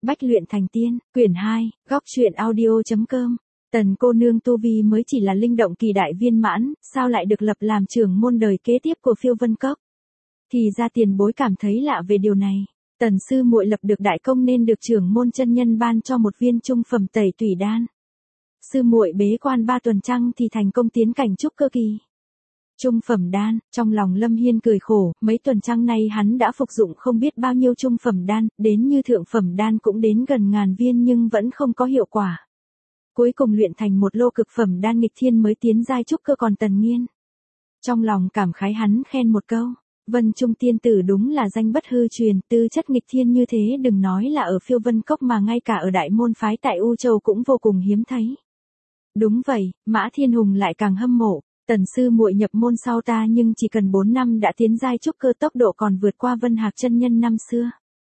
Bách luyện thành tiên, quyển 2, góc truyện audio.com. Tần cô nương tu vi mới chỉ là linh động kỳ đại viên mãn, sao lại được lập làm trưởng môn đời kế tiếp của Phiêu Vân Cốc? Thì ra tiền bối cảm thấy lạ về điều này. Tần sư muội lập được đại công nên được trưởng môn chân nhân ban cho một viên trung phẩm tẩy tủy đan. Sư muội bế quan 3 tuần trăng thì thành công tiến cảnh trúc cơ kỳ. Trung phẩm đan, trong lòng Lâm Hiên cười khổ, mấy tuần trăng nay hắn đã phục dụng không biết bao nhiêu trung phẩm đan, đến như thượng phẩm đan cũng đến gần 1000 viên nhưng vẫn không có hiệu quả. Cuối cùng luyện thành một lô cực phẩm đan nghịch thiên mới tiến giai trúc cơ còn Tần Nghiên. Trong lòng cảm khái hắn khen một câu, Vân Trung tiên tử đúng là danh bất hư truyền, tư chất nghịch thiên như thế đừng nói là ở Phiêu Vân Cốc mà ngay cả ở đại môn phái tại U Châu cũng vô cùng hiếm thấy. Đúng vậy, Mã Thiên Hùng lại càng hâm mộ. Tần sư muội nhập môn sau ta nhưng chỉ cần 4 năm đã tiến giai trúc cơ, tốc độ còn vượt qua Vân Hạc chân nhân năm xưa.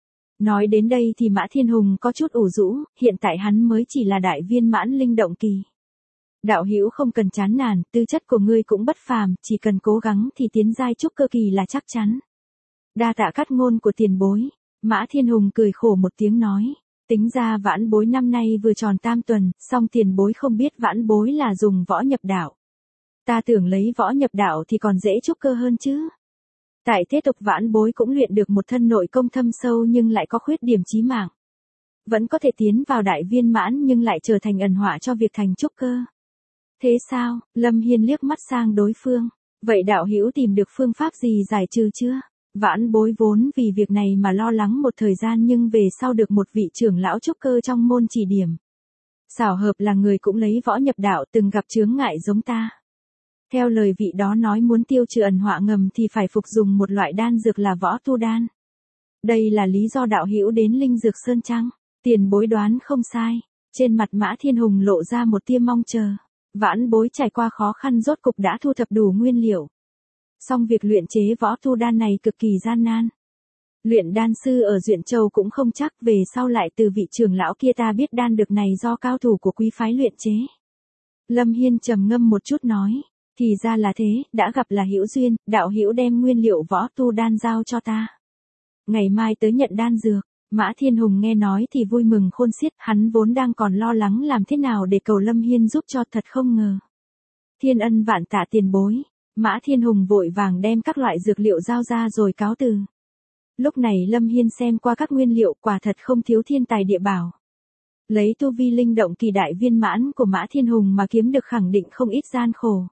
Nói đến đây thì Mã Thiên Hùng có chút ủ rũ, hiện tại hắn mới chỉ là đại viên mãn linh động kỳ. Đạo hữu không cần chán nản, tư chất của ngươi cũng bất phàm, chỉ cần cố gắng thì tiến giai trúc cơ kỳ là chắc chắn. Đa tạ cắt ngôn của tiền bối. Mã Thiên Hùng cười khổ một tiếng nói. Tính ra vãn bối năm nay vừa tròn tam tuần, song tiền bối không biết vãn bối là dùng võ nhập đạo. Ta tưởng lấy võ nhập đạo thì còn dễ trúc cơ hơn chứ. Tại thế tục vãn bối cũng luyện được một thân nội công thâm sâu nhưng lại có khuyết điểm chí mạng. Vẫn có thể tiến vào đại viên mãn nhưng lại trở thành ẩn họa cho việc thành trúc cơ. Thế sao? Lâm Hiên liếc mắt sang đối phương. Vậy đạo hữu tìm được phương pháp gì giải trừ chưa? Vãn bối vốn vì việc này mà lo lắng một thời gian nhưng về sau được một vị trưởng lão trúc cơ trong môn chỉ điểm. Xảo hợp là người cũng lấy võ nhập đạo từng gặp chướng ngại giống ta. Theo lời vị đó nói muốn tiêu trừ ẩn họa ngầm thì phải phục dùng một loại đan dược là võ tu đan. Đây là lý do đạo hữu đến Linh Dược Sơn chăng? Tiền bối đoán không sai. Trên mặt Mã Thiên Hùng lộ ra một tia mong chờ. Vãn bối trải qua khó khăn rốt cục đã thu thập đủ nguyên liệu. Song việc luyện chế võ tu đan này cực kỳ gian nan. Luyện đan sư ở Duyện Châu cũng không chắc, về sau lại từ vị trưởng lão kia ta biết đan dược này do cao thủ của quý phái luyện chế. Lâm Hiên trầm ngâm một chút nói. Thì ra là thế, đã gặp là hữu duyên, đạo hữu đem nguyên liệu võ tu đan giao cho ta. Ngày mai tới nhận đan dược. Mã Thiên Hùng nghe nói thì vui mừng khôn xiết, hắn vốn đang còn lo lắng làm thế nào để cầu Lâm Hiên giúp cho, thật không ngờ. Thiên ân vạn tạ tiền bối. Mã Thiên Hùng vội vàng đem các loại dược liệu giao ra rồi cáo từ. Lúc này Lâm Hiên xem qua các nguyên liệu, quả thật không thiếu thiên tài địa bảo. Lấy tu vi linh động kỳ đại viên mãn của Mã Thiên Hùng mà kiếm được khẳng định không ít gian khổ.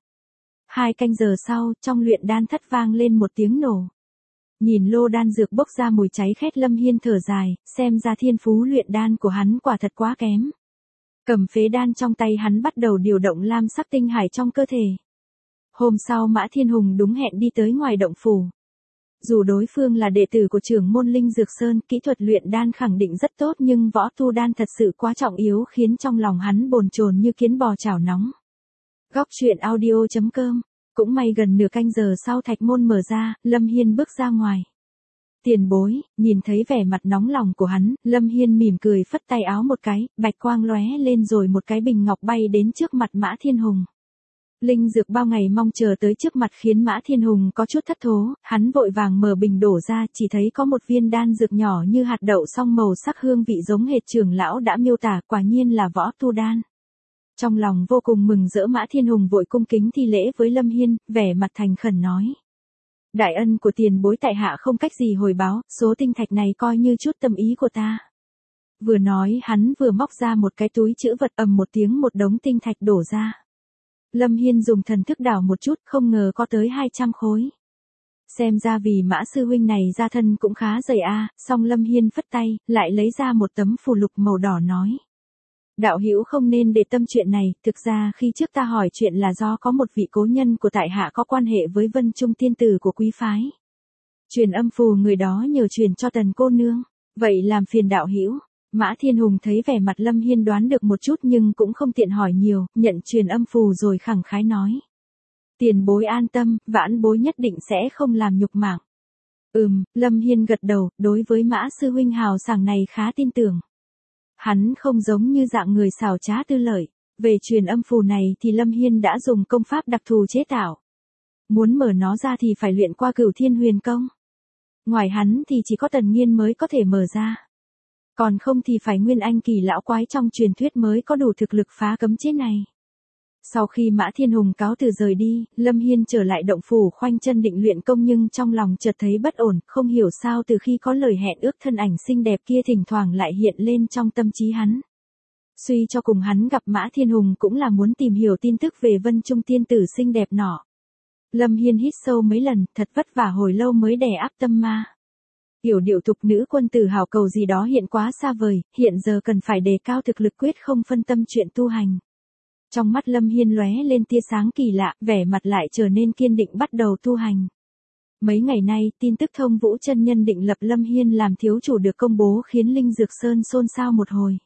2 canh giờ sau, trong luyện đan thất vang lên một tiếng nổ. Nhìn lô đan dược bốc ra mùi cháy khét, Lâm Hiên thở dài, xem ra thiên phú luyện đan của hắn quả thật quá kém. Cầm phế đan trong tay hắn bắt đầu điều động lam sắc tinh hải trong cơ thể. Hôm sau Mã Thiên Hùng đúng hẹn đi tới ngoài động phủ. Dù đối phương là đệ tử của trưởng môn Linh Dược Sơn, kỹ thuật luyện đan khẳng định rất tốt nhưng võ tu đan thật sự quá trọng yếu khiến trong lòng hắn bồn chồn như kiến bò chảo nóng. Góc truyện audio.com. Cũng may gần nửa canh giờ sau thạch môn mở ra, Lâm Hiên bước ra ngoài. Tiền bối, nhìn thấy vẻ mặt nóng lòng của hắn, Lâm Hiên mỉm cười phất tay áo một cái, bạch quang lóe lên rồi một cái bình ngọc bay đến trước mặt Mã Thiên Hùng. Linh dược bao ngày mong chờ tới trước mặt khiến Mã Thiên Hùng có chút thất thố, hắn vội vàng mở bình đổ ra, chỉ thấy có một viên đan dược nhỏ như hạt đậu song màu sắc hương vị giống hệt trưởng lão đã miêu tả, quả nhiên là võ tu đan. Trong lòng vô cùng mừng rỡ, Mã Thiên Hùng vội cung kính thi lễ với Lâm Hiên, vẻ mặt thành khẩn nói. Đại ân của tiền bối tại hạ không cách gì hồi báo, số tinh thạch này coi như chút tâm ý của ta. Vừa nói hắn vừa móc ra một cái túi trữ vật, ầm một tiếng một đống tinh thạch đổ ra. Lâm Hiên dùng thần thức đảo một chút, không ngờ có tới 200 khối. Xem ra vì Mã sư huynh này ra thân cũng khá dày a. Song Lâm Hiên phất tay, lại lấy ra một tấm phù lục màu đỏ nói. Đạo hữu không nên để tâm chuyện này, thực ra khi trước ta hỏi chuyện là do có một vị cố nhân của tại hạ có quan hệ với Vân Trung tiên tử của quý phái. Truyền âm phù người đó nhờ truyền cho Tần cô nương, vậy làm phiền đạo hữu. Mã Thiên Hùng thấy vẻ mặt Lâm Hiên đoán được một chút nhưng cũng không tiện hỏi nhiều, nhận truyền âm phù rồi khẳng khái nói. Tiền bối an tâm, vãn bối nhất định sẽ không làm nhục mảng. Lâm Hiên gật đầu, đối với Mã sư huynh hào sảng này khá tin tưởng. Hắn không giống như dạng người xảo trá tư lợi. Về truyền âm phù này thì Lâm Hiên đã dùng công pháp đặc thù chế tạo. Muốn mở nó ra thì phải luyện qua Cửu Thiên Huyền Công. Ngoài hắn thì chỉ có Tần Nghiên mới có thể mở ra. Còn không thì phải nguyên anh kỳ lão quái trong truyền thuyết mới có đủ thực lực phá cấm chế này. Sau khi Mã Thiên Hùng cáo từ rời đi, Lâm Hiên trở lại động phủ khoanh chân định luyện công nhưng trong lòng chợt thấy bất ổn, không hiểu sao từ khi có lời hẹn ước thân ảnh xinh đẹp kia thỉnh thoảng lại hiện lên trong tâm trí hắn. Suy cho cùng hắn gặp Mã Thiên Hùng cũng là muốn tìm hiểu tin tức về Vân Trung tiên tử xinh đẹp nọ. Lâm Hiên hít sâu mấy lần, thật vất vả hồi lâu mới đè áp tâm ma. Yểu điệu thục nữ quân tử hào cầu gì đó hiện quá xa vời, hiện giờ cần phải đề cao thực lực quyết không phân tâm chuyện tu hành. Trong mắt Lâm Hiên lóe lên tia sáng kỳ lạ, vẻ mặt lại trở nên kiên định bắt đầu tu hành. Mấy ngày nay, tin tức Thông Vũ chân nhân định lập Lâm Hiên làm thiếu chủ được công bố khiến Linh Dược Sơn xôn xao một hồi.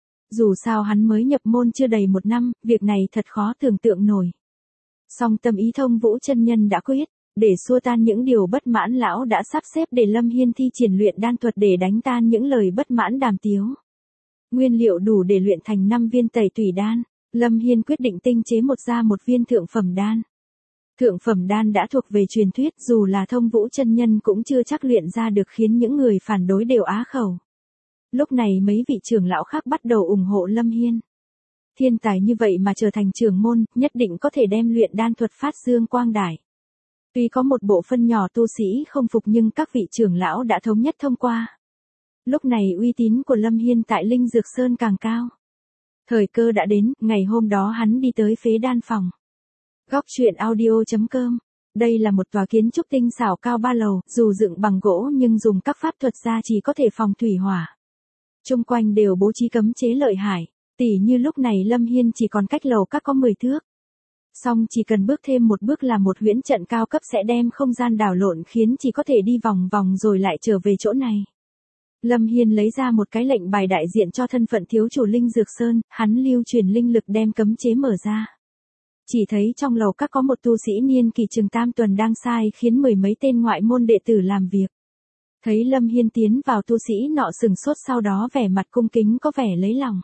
Dù sao hắn mới nhập môn chưa đầy 1 năm, việc này thật khó tưởng tượng nổi. Song tâm ý Thông Vũ chân nhân đã quyết, để xua tan những điều bất mãn lão đã sắp xếp để Lâm Hiên thi triển luyện đan thuật để đánh tan những lời bất mãn đàm tiếu. Nguyên liệu đủ để luyện thành 5 viên tẩy tủy đan, Lâm Hiên quyết định tinh chế một viên thượng phẩm đan. Thượng phẩm đan đã thuộc về truyền thuyết, dù là Thông Vũ chân nhân cũng chưa chắc luyện ra được khiến những người phản đối đều á khẩu. Lúc này mấy vị trưởng lão khác bắt đầu ủng hộ Lâm Hiên. Thiên tài như vậy mà trở thành trưởng môn, nhất định có thể đem luyện đan thuật phát dương quang đại. Tuy có một bộ phận nhỏ tu sĩ không phục nhưng các vị trưởng lão đã thống nhất thông qua. Lúc này uy tín của Lâm Hiên tại Linh Dược Sơn càng cao. Thời cơ đã đến, ngày hôm đó hắn đi tới phế đan phòng. Góc truyện audio.com. Đây là một tòa kiến trúc tinh xảo cao 3 lầu, dù dựng bằng gỗ nhưng dùng các pháp thuật gia chỉ có thể phòng thủy hỏa. Chung quanh đều bố trí cấm chế lợi hại, tỉ như lúc này Lâm Hiên chỉ còn cách lầu các có 10 thước. Song chỉ cần bước thêm một bước là một huyễn trận cao cấp sẽ đem không gian đảo lộn khiến chỉ có thể đi vòng vòng rồi lại trở về chỗ này. Lâm Hiên lấy ra một cái lệnh bài đại diện cho thân phận thiếu chủ Linh Dược Sơn, hắn lưu truyền linh lực đem cấm chế mở ra. Chỉ thấy trong lầu các có một tu sĩ niên kỳ chừng tam tuần đang sai khiến 10 mấy tên ngoại môn đệ tử làm việc. Thấy Lâm Hiên tiến vào tu sĩ nọ sừng sốt sau đó vẻ mặt cung kính có vẻ lấy lòng.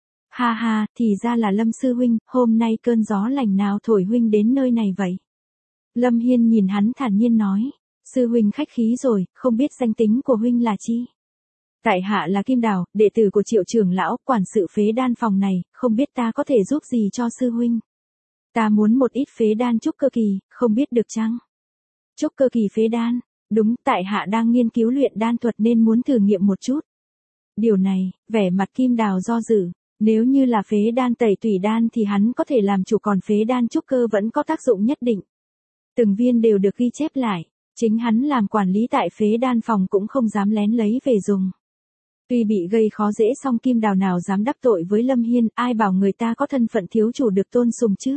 Ha ha, thì ra là Lâm sư huynh, hôm nay cơn gió lành nào thổi huynh đến nơi này vậy? Lâm Hiên nhìn hắn thản nhiên nói, sư huynh khách khí rồi, không biết danh tính của huynh là chi? Tại hạ là Kim Đào, đệ tử của Triệu trưởng lão, quản sự phế đan phòng này, không biết ta có thể giúp gì cho sư huynh? Ta muốn một ít phế đan trúc cơ kỳ, không biết được chăng? Trúc cơ kỳ phế đan, đúng, tại hạ đang nghiên cứu luyện đan thuật nên muốn thử nghiệm một chút. Điều này, vẻ mặt Kim Đào do dự, nếu như là phế đan tẩy tủy đan thì hắn có thể làm chủ còn phế đan trúc cơ vẫn có tác dụng nhất định. Từng viên đều được ghi chép lại, chính hắn làm quản lý tại phế đan phòng cũng không dám lén lấy về dùng. Tuy bị gây khó dễ song Kim Đào nào dám đắc tội với Lâm Hiên, ai bảo người ta có thân phận thiếu chủ được tôn sùng chứ.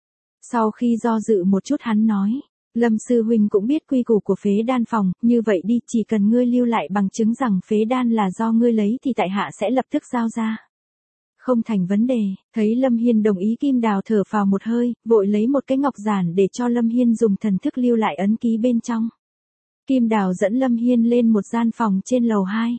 Sau khi do dự một chút hắn nói, Lâm sư huynh cũng biết quy củ của phế đan phòng, như vậy đi, chỉ cần ngươi lưu lại bằng chứng rằng phế đan là do ngươi lấy thì tại hạ sẽ lập tức giao ra. Không thành vấn đề, thấy Lâm Hiên đồng ý Kim Đào thở phào một hơi, vội lấy một cái ngọc giản để cho Lâm Hiên dùng thần thức lưu lại ấn ký bên trong. Kim Đào dẫn Lâm Hiên lên một gian phòng trên lầu 2.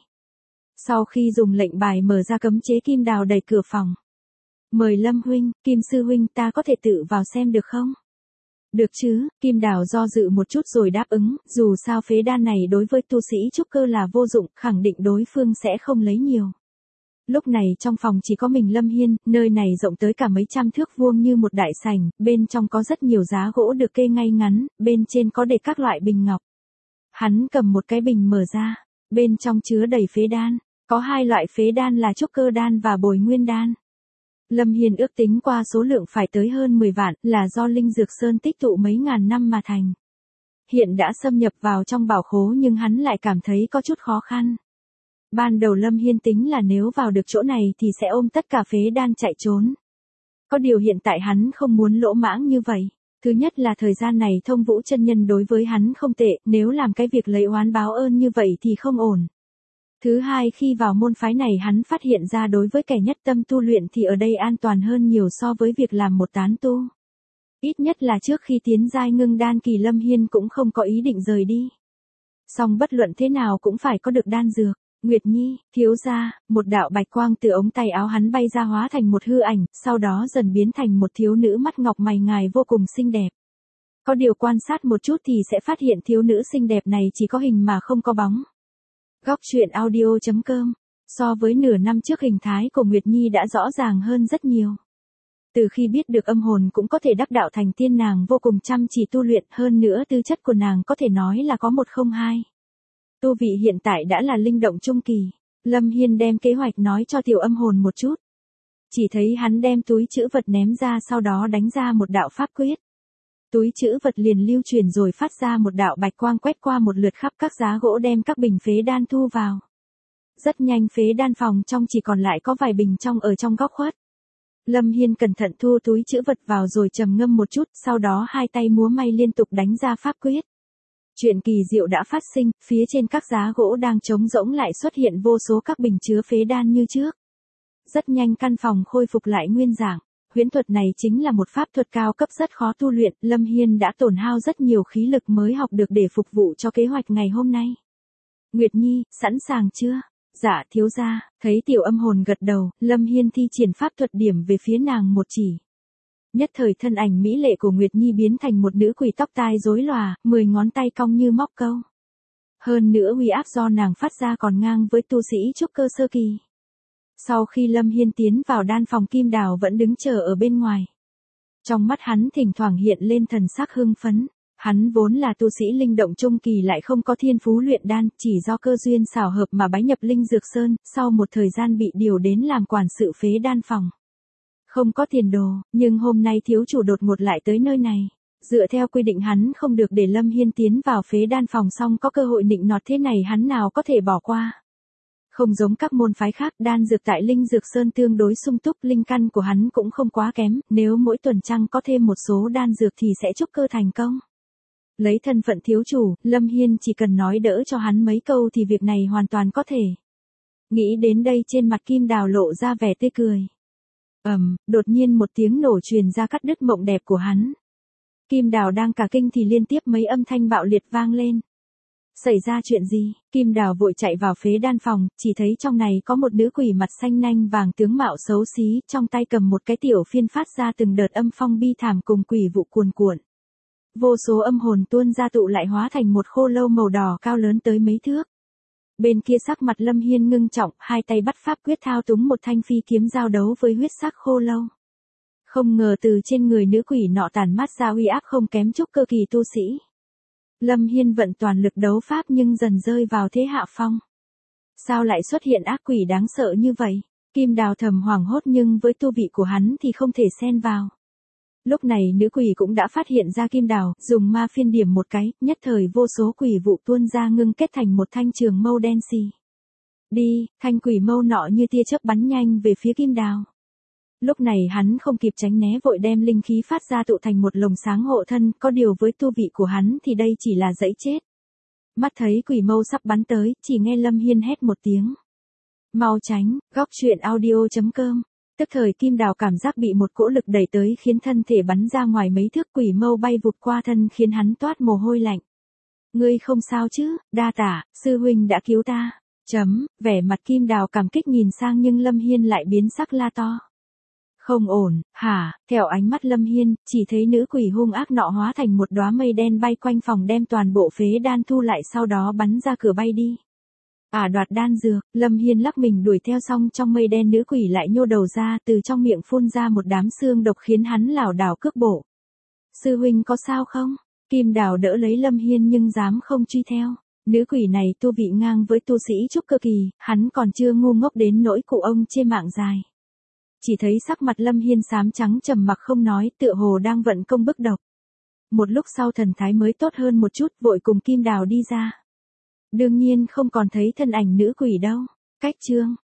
Sau khi dùng lệnh bài mở ra cấm chế Kim Đào đẩy cửa phòng. Mời Lâm huynh, Kim sư huynh, ta có thể tự vào xem được không? Được chứ, Kim Đào do dự một chút rồi đáp ứng, dù sao phế đan này đối với tu sĩ trúc cơ là vô dụng, khẳng định đối phương sẽ không lấy nhiều. Lúc này trong phòng chỉ có mình Lâm Hiên, nơi này rộng tới cả mấy trăm thước vuông như một đại sảnh, bên trong có rất nhiều giá gỗ được kê ngay ngắn, bên trên có để các loại bình ngọc. Hắn cầm một cái bình mở ra, bên trong chứa đầy phế đan, có 2 loại phế đan là trúc cơ đan và bồi nguyên đan. Lâm Hiên ước tính qua số lượng phải tới hơn 10 vạn, là do Linh Dược Sơn tích tụ mấy ngàn năm mà thành. Hiện đã xâm nhập vào trong bảo khố nhưng hắn lại cảm thấy có chút khó khăn. Ban đầu Lâm Hiên tính là nếu vào được chỗ này thì sẽ ôm tất cả phế đan chạy trốn. Có điều hiện tại hắn không muốn lỗ mãng như vậy. Thứ nhất là thời gian này Thông Vũ chân nhân đối với hắn không tệ, nếu làm cái việc lấy oán báo ơn như vậy thì không ổn. Thứ hai, khi vào môn phái này hắn phát hiện ra đối với kẻ nhất tâm tu luyện thì ở đây an toàn hơn nhiều so với việc làm một tán tu. Ít nhất là trước khi tiến giai ngưng đan kỳ Lâm Hiên cũng không có ý định rời đi. Song bất luận thế nào cũng phải có được đan dược. Nguyệt Nhi, thiếu gia, một đạo bạch quang từ ống tay áo hắn bay ra hóa thành một hư ảnh, sau đó dần biến thành một thiếu nữ mắt ngọc mày ngài vô cùng xinh đẹp. Có điều quan sát một chút thì sẽ phát hiện thiếu nữ xinh đẹp này chỉ có hình mà không có bóng. Góc truyện audio.com So với nửa năm trước hình thái của Nguyệt Nhi đã rõ ràng hơn rất nhiều. Từ khi biết được âm hồn cũng có thể đắc đạo thành tiên, nàng vô cùng chăm chỉ tu luyện, hơn nữa tư chất của nàng có thể nói là có một không hai. Tu vị hiện tại đã là linh động trung kỳ. Lâm Hiên đem kế hoạch nói cho tiểu âm hồn một chút. Chỉ thấy hắn đem túi trữ vật ném ra, sau đó đánh ra một đạo pháp quyết. Túi trữ vật liền lưu chuyển rồi phát ra một đạo bạch quang quét qua một lượt khắp các giá gỗ, đem các bình phế đan thu vào. Rất nhanh phế đan phòng trong chỉ còn lại có vài bình trong ở trong góc khuất. Lâm Hiên cẩn thận thu túi trữ vật vào rồi trầm ngâm một chút, sau đó hai tay múa may liên tục đánh ra pháp quyết. Chuyện kỳ diệu đã phát sinh, phía trên các giá gỗ đang trống rỗng lại xuất hiện vô số các bình chứa phế đan như trước. Rất nhanh căn phòng khôi phục lại nguyên dạng. Huyễn thuật này chính là một pháp thuật cao cấp rất khó tu luyện, Lâm Hiên đã tổn hao rất nhiều khí lực mới học được để phục vụ cho kế hoạch ngày hôm nay. Nguyệt Nhi, sẵn sàng chưa? Dạ thiếu gia. Thấy tiểu âm hồn gật đầu, Lâm Hiên thi triển pháp thuật điểm về phía nàng một chỉ. Nhất thời thân ảnh mỹ lệ của Nguyệt Nhi biến thành một nữ quỷ tóc tai rối lòa, 10 ngón tay cong như móc câu. Hơn nữa uy áp do nàng phát ra còn ngang với tu sĩ trúc cơ sơ kỳ. Sau khi Lâm Hiên tiến vào đan phòng, Kim Đào vẫn đứng chờ ở bên ngoài. Trong mắt hắn thỉnh thoảng hiện lên thần sắc hưng phấn. Hắn vốn là tu sĩ linh động trung kỳ lại không có thiên phú luyện đan, chỉ do cơ duyên xảo hợp mà bái nhập Linh Dược Sơn, sau một thời gian bị điều đến làm quản sự phế đan phòng. Không có tiền đồ, nhưng hôm nay thiếu chủ đột ngột lại tới nơi này. Dựa theo quy định hắn không được để Lâm Hiên tiến vào phế đan phòng, xong có cơ hội nịnh nọt thế này hắn nào có thể bỏ qua. Không giống các môn phái khác, đan dược tại Linh Dược Sơn tương đối sung túc, linh căn của hắn cũng không quá kém, nếu mỗi tuần trăng có thêm một số đan dược thì sẽ trúc cơ thành công. Lấy thân phận thiếu chủ, Lâm Hiên chỉ cần nói đỡ cho hắn mấy câu thì việc này hoàn toàn có thể. Nghĩ đến đây trên mặt Kim Đào lộ ra vẻ tươi cười. Đột nhiên một tiếng nổ truyền ra cắt đứt mộng đẹp của hắn. Kim Đào đang cả kinh thì liên tiếp mấy âm thanh bạo liệt vang lên. Xảy ra chuyện gì? Kim Đào vội chạy vào phế đan phòng, chỉ thấy trong này có một nữ quỷ mặt xanh nanh vàng, tướng mạo xấu xí, trong tay cầm một cái tiểu phiên phát ra từng đợt âm phong bi thảm cùng quỷ vụ cuồn cuộn. Vô số âm hồn tuôn ra tụ lại hóa thành một khô lâu màu đỏ cao lớn tới mấy thước. Bên kia sắc mặt Lâm Hiên ngưng trọng, hai tay bắt pháp quyết thao túng một thanh phi kiếm giao đấu với huyết sắc khô lâu. Không ngờ từ trên người nữ quỷ nọ tản mát ra uy áp không kém trúc cơ kỳ tu sĩ. Lâm Hiên vận toàn lực đấu pháp nhưng dần rơi vào thế hạ phong. Sao lại xuất hiện ác quỷ đáng sợ như vậy? Kim Đào thầm hoảng hốt, nhưng với tu vị của hắn thì không thể xen vào. Lúc này nữ quỷ cũng đã phát hiện ra Kim Đào, dùng ma phiên điểm một cái, nhất thời vô số quỷ vụ tuôn ra ngưng kết thành một thanh trường mâu đen xì. Đi, thanh quỷ mâu nọ như tia chớp bắn nhanh về phía Kim Đào. Lúc này hắn không kịp tránh né, vội đem linh khí phát ra tụ thành một lồng sáng hộ thân, có điều với tu vị của hắn thì đây chỉ là dẫy chết. Mắt thấy quỷ mâu sắp bắn tới, chỉ nghe Lâm Hiên hét một tiếng. Mau tránh, góc truyện audio.com. Tức thời Kim Đào cảm giác bị một cỗ lực đẩy tới khiến thân thể bắn ra ngoài mấy thước, quỷ mâu bay vụt qua thân khiến hắn toát mồ hôi lạnh. Ngươi không sao chứ? Đa tả, sư huynh đã cứu ta. Vẻ mặt Kim Đào cảm kích nhìn sang, nhưng Lâm Hiên lại biến sắc la to. Không ổn, hả? Theo ánh mắt Lâm Hiên, chỉ thấy nữ quỷ hung ác nọ hóa thành một đóa mây đen bay quanh phòng, đem toàn bộ phế đan thu lại, sau đó bắn ra cửa bay đi. Đoạt đan dược, Lâm Hiên lắc mình đuổi theo, xong trong mây đen nữ quỷ lại nhô đầu ra, từ trong miệng phun ra một đám xương độc khiến hắn lảo đảo cước bộ. Sư huynh có sao không? Kim Đào đỡ lấy Lâm Hiên nhưng dám không truy theo. Nữ quỷ này tu vị ngang với tu sĩ trúc cơ kỳ, hắn còn chưa ngu ngốc đến nỗi cụ ông chê mạng dài. Chỉ thấy sắc mặt Lâm Hiên xám trắng trầm mặc không nói, tựa hồ đang vận công bức độc. Một lúc sau thần thái mới tốt hơn một chút, vội cùng Kim Đào đi ra. Đương nhiên không còn thấy thân ảnh nữ quỷ đâu. Cách chương